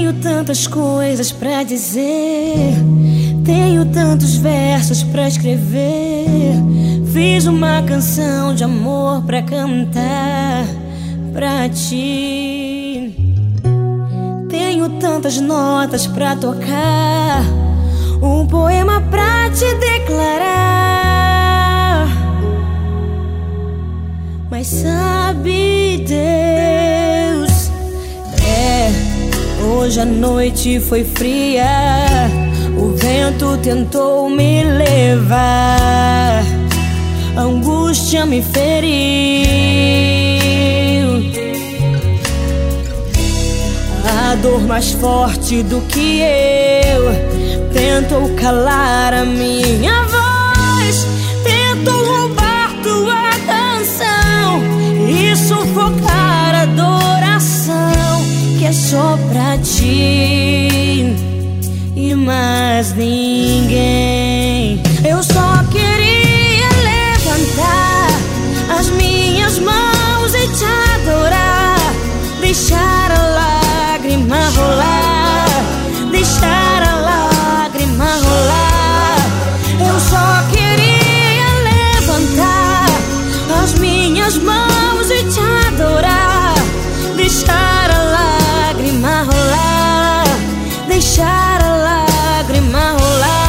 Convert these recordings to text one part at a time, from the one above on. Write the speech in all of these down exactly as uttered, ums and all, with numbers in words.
Tenho tantas coisas pra dizer, tenho tantos versos pra escrever. Fiz uma canção de amor pra cantar pra ti. Tenho tantas notas pra tocar, um poema pra te declarar. Mas sabe, Deus, é, hoje a noite foi fria, o vento tentou me levar, a angústia me feriu, a dor mais forte do que eu tentou calar a minha voz, tentou roubar tua canção e sufocar a adoração que é só pra ti e mais ninguém. Eu só queria levantar as minhas mãos e te adorar, deixar a lágrima rolar, deixar a lágrima rolar. Eu só queria levantar as minhas mãos e te adorar, deixar a lágrima rolar, deixar a lágrima rolar.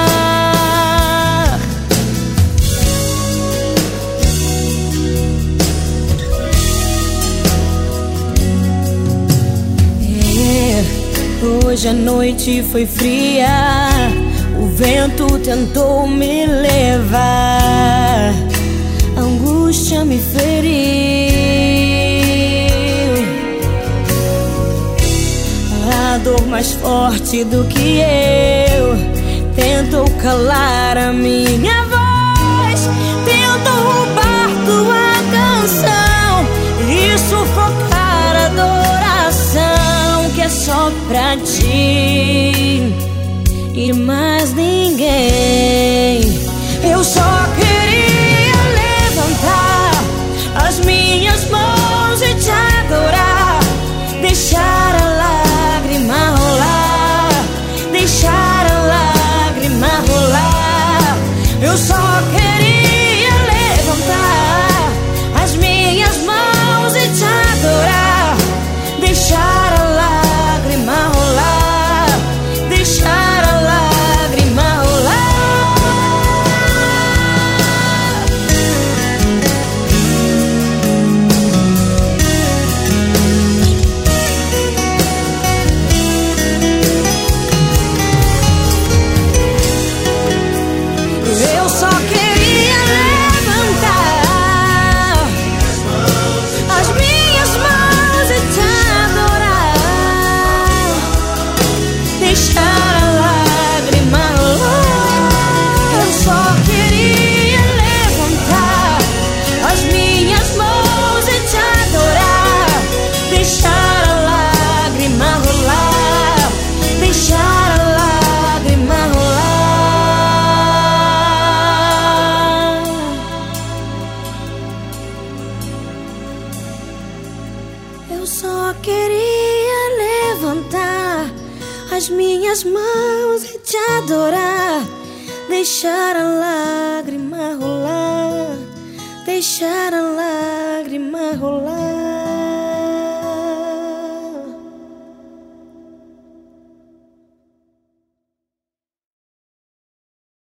É, hoje a noite foi fria, o vento tentou me levar, a angústia me feriu, a dor mais forte do que eu tentou calar a minha voz, tentou roubar tua canção e sufocar a adoração que é só pra ti e mais ninguém. Eu só queria levantar as minhas mãos e te adorar, deixar a lágrima rolar, deixar a lágrima rolar. Eu só queria levantar as minhas mãos e te adorar, deixar a lágrima rolar, deixar a lágrima rolar. Eu só queria levantar as minhas mãos e te adorar, deixar a lágrima rolar. Eu só queria levantar as minhas mãos e te adorar, deixar a lágrima rolar, deixar a lágrima rolar. Eu só queria levantar as minhas mãos e te adorar, deixar a lágrima rolar, deixar a lágrima rolar.